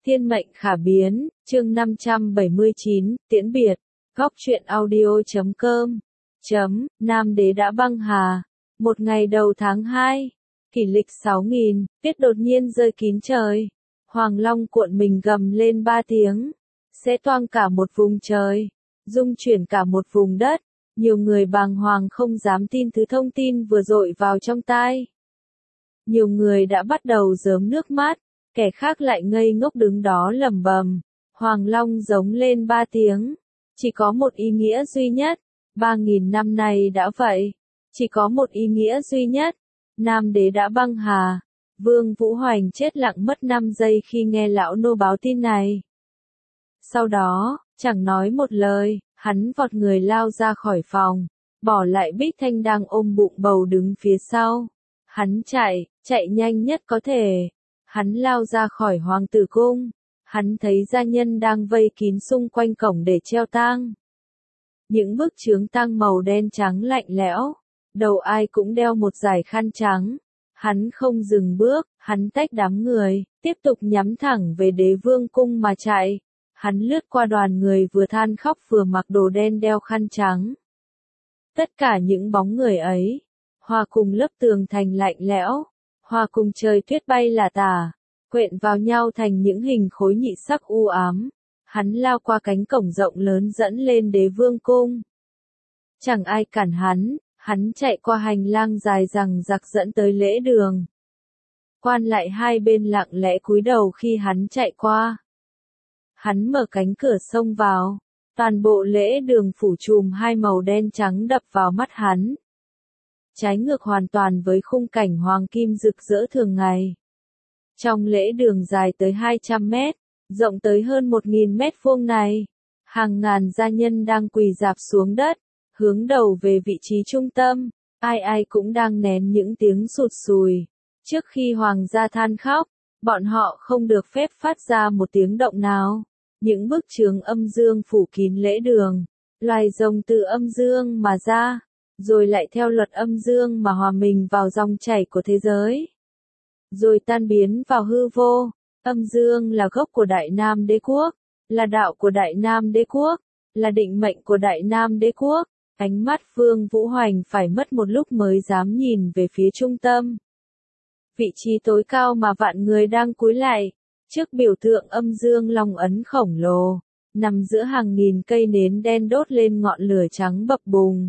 Thiên mệnh khả biến, chương 579, tiễn biệt, góc truyện audio.com, Nam đế đã băng hà. Một ngày đầu tháng 2, kỷ lịch 6000, tuyết đột nhiên rơi kín trời. Hoàng Long cuộn mình gầm lên 3 tiếng, sẽ toang cả một vùng trời, rung chuyển cả một vùng đất. Nhiều người bàng hoàng không dám tin thứ thông tin vừa dội vào trong tai. Nhiều người đã bắt đầu rớm nước mắt, kẻ khác lại ngây ngốc đứng đó lẩm bẩm. Hoàng Long giống lên 3 tiếng, chỉ có một ý nghĩa duy nhất, 3000 năm nay đã vậy, chỉ có một ý nghĩa duy nhất, Nam đế đã băng hà. Vương Vũ Hoành chết lặng mất 5 giây khi nghe lão nô báo tin này. Sau đó, chẳng nói một lời, hắn vọt người lao ra khỏi phòng, bỏ lại Bích Thanh đang ôm bụng bầu đứng phía sau. Hắn chạy nhanh nhất có thể. Hắn lao ra khỏi hoàng tử cung. Hắn thấy gia nhân đang vây kín xung quanh cổng để treo tang. Những bức chướng tang màu đen trắng lạnh lẽo, đầu ai cũng đeo một dải khăn trắng. Hắn không dừng bước, hắn tách đám người, tiếp tục nhắm thẳng về Đế Vương cung mà chạy. Hắn lướt qua đoàn người vừa than khóc vừa mặc đồ đen đeo khăn trắng. Tất cả những bóng người ấy, hòa cùng lớp tường thành lạnh lẽo, hòa cùng trời tuyết bay lả tả, quện vào nhau thành những hình khối nhị sắc u ám. Hắn lao qua cánh cổng rộng lớn dẫn lên Đế Vương cung. Chẳng ai cản hắn chạy qua hành lang dài rằng rặc dẫn tới lễ đường. Quan lại hai bên lặng lẽ cúi đầu khi hắn chạy qua. Hắn mở cánh cửa xông vào, toàn bộ lễ đường phủ trùm hai màu đen trắng đập vào mắt hắn. Trái ngược hoàn toàn với khung cảnh hoàng kim rực rỡ thường ngày. Trong lễ đường dài tới 200 mét, rộng tới hơn 1000 mét vuông này, hàng ngàn gia nhân đang quỳ rạp xuống đất, hướng đầu về vị trí trung tâm, ai cũng đang nén những tiếng sụt sùi. Trước khi hoàng gia than khóc, bọn họ không được phép phát ra một tiếng động nào. Những bức chướng âm dương phủ kín lễ đường, loài rồng từ âm dương mà ra, rồi lại theo luật âm dương mà hòa mình vào dòng chảy của thế giới, rồi tan biến vào hư vô. Âm dương là gốc của Đại Nam Đế quốc, là đạo của Đại Nam Đế quốc, là định mệnh của Đại Nam Đế quốc. Ánh mắt Vương Vũ Hoành phải mất một lúc mới dám nhìn về phía trung tâm. Vị trí tối cao mà vạn người đang cúi lại, trước biểu tượng âm dương long ấn khổng lồ, nằm giữa hàng nghìn cây nến đen đốt lên ngọn lửa trắng bập bùng.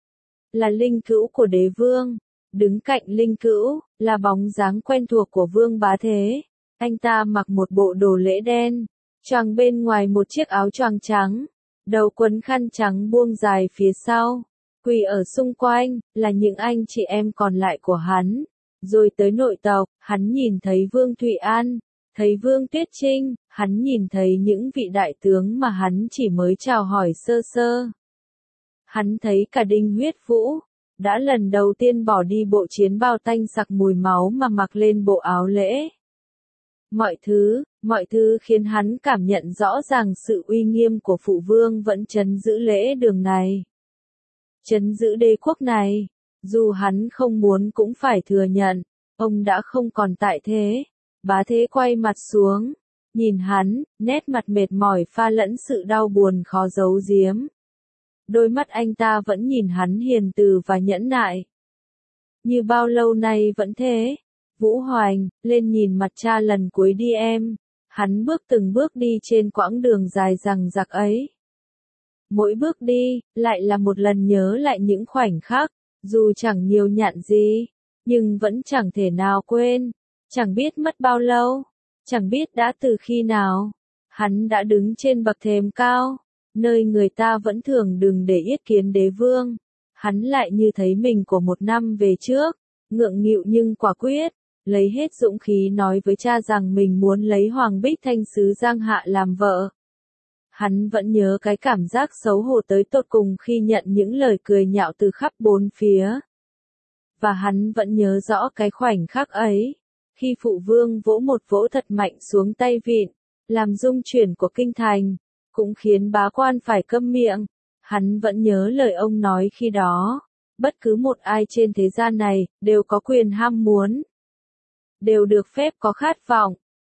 Là linh cữu của Đế Vương, đứng cạnh linh cữu, là bóng dáng quen thuộc của Vương Bá Thế. Anh ta mặc một bộ đồ lễ đen, choàng bên ngoài một chiếc áo choàng trắng, đầu quấn khăn trắng buông dài phía sau. Quỳ ở xung quanh, là những anh chị em còn lại của hắn. Rồi tới nội tộc, hắn nhìn thấy Vương Thụy An, thấy Vương Tuyết Trinh, hắn nhìn thấy những vị đại tướng mà hắn chỉ mới chào hỏi sơ sơ. Hắn thấy cả Đinh Huyết Vũ, đã lần đầu tiên bỏ đi bộ chiến bào tanh sặc mùi máu mà mặc lên bộ áo lễ. Mọi thứ khiến hắn cảm nhận rõ ràng sự uy nghiêm của phụ vương vẫn trấn giữ lễ đường này. Trấn giữ đế quốc này, dù hắn không muốn cũng phải thừa nhận, ông đã không còn tại thế. Bá Thế quay mặt xuống, nhìn hắn, nét mặt mệt mỏi pha lẫn sự đau buồn khó giấu giếm. Đôi mắt anh ta vẫn nhìn hắn hiền từ và nhẫn nại. Như bao lâu nay vẫn thế. Vũ Hoành, lên nhìn mặt cha lần cuối đi em. Hắn bước từng bước đi trên quãng đường dài rằng rặc ấy. Mỗi bước đi, lại là một lần nhớ lại những khoảnh khắc, dù chẳng nhiều nhặn gì, nhưng vẫn chẳng thể nào quên. Chẳng biết mất bao lâu, chẳng biết đã từ khi nào, hắn đã đứng trên bậc thềm cao, nơi người ta vẫn thường đừng để yết kiến Đế Vương. Hắn lại như thấy mình của một năm về trước, ngượng nghịu nhưng quả quyết, lấy hết dũng khí nói với cha rằng mình muốn lấy Hoàng Bích Thanh xứ Giang Hạ làm vợ. Hắn vẫn nhớ cái cảm giác xấu hổ tới tột cùng khi nhận những lời cười nhạo từ khắp bốn phía. Và hắn vẫn nhớ rõ cái khoảnh khắc ấy, khi phụ vương vỗ thật mạnh xuống tay vịn, làm rung chuyển của kinh thành, cũng khiến bá quan phải câm miệng. Hắn vẫn nhớ lời ông nói khi đó, bất cứ một ai trên thế gian này, đều có quyền ham muốn, đều được phép có khát vọng,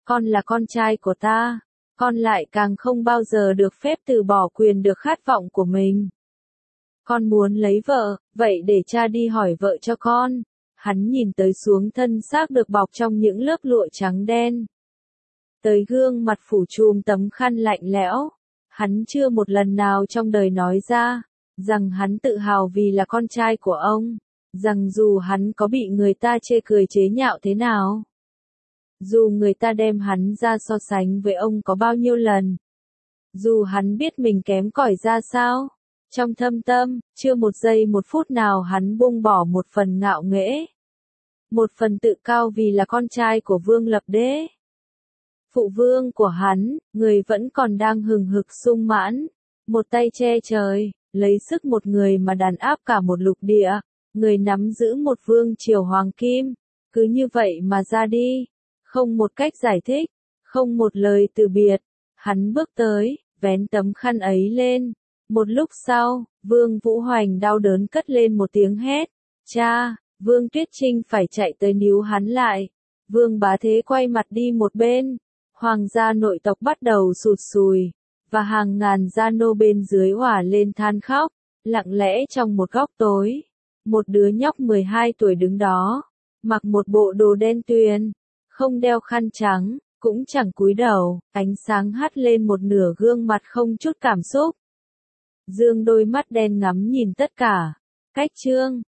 con là con trai của ta, con lại càng không bao giờ được phép từ bỏ quyền được khát vọng của mình. Con muốn lấy vợ, vậy để cha đi hỏi vợ cho con. Hắn nhìn tới xuống thân xác được bọc trong những lớp lụa trắng đen. Tới gương mặt phủ trùm tấm khăn lạnh lẽo. Hắn chưa một lần nào trong đời nói ra, rằng hắn tự hào vì là con trai của ông. Rằng dù hắn có bị người ta chê cười chế nhạo thế nào. Dù người ta đem hắn ra so sánh với ông có bao nhiêu lần. Dù hắn biết mình kém cỏi ra sao. Trong thâm tâm, chưa một giây một phút nào hắn buông bỏ một phần ngạo nghễ. Một phần tự cao vì là con trai của Vương Lập Đế. Phụ vương của hắn, người vẫn còn đang hừng hực sung mãn. Một tay che trời, lấy sức một người mà đàn áp cả một lục địa. Người nắm giữ một vương triều hoàng kim. Cứ như vậy mà ra đi. Không một cách giải thích. Không một lời từ biệt. Hắn bước tới, vén tấm khăn ấy lên. Một lúc sau, Vương Vũ Hoành đau đớn cất lên một tiếng hét. Cha, Vương Tuyết Trinh phải chạy tới níu hắn lại. Vương Bá Thế quay mặt đi một bên. Hoàng gia nội tộc bắt đầu sụt sùi. Và hàng ngàn gia nô bên dưới òa lên than khóc. Lặng lẽ trong một góc tối. Một đứa nhóc 12 tuổi đứng đó. Mặc một bộ đồ đen tuyền. Không đeo khăn trắng. Cũng chẳng cúi đầu. Ánh sáng hắt lên một nửa gương mặt không chút cảm xúc. Dương đôi mắt đen ngắm nhìn tất cả. Cách chương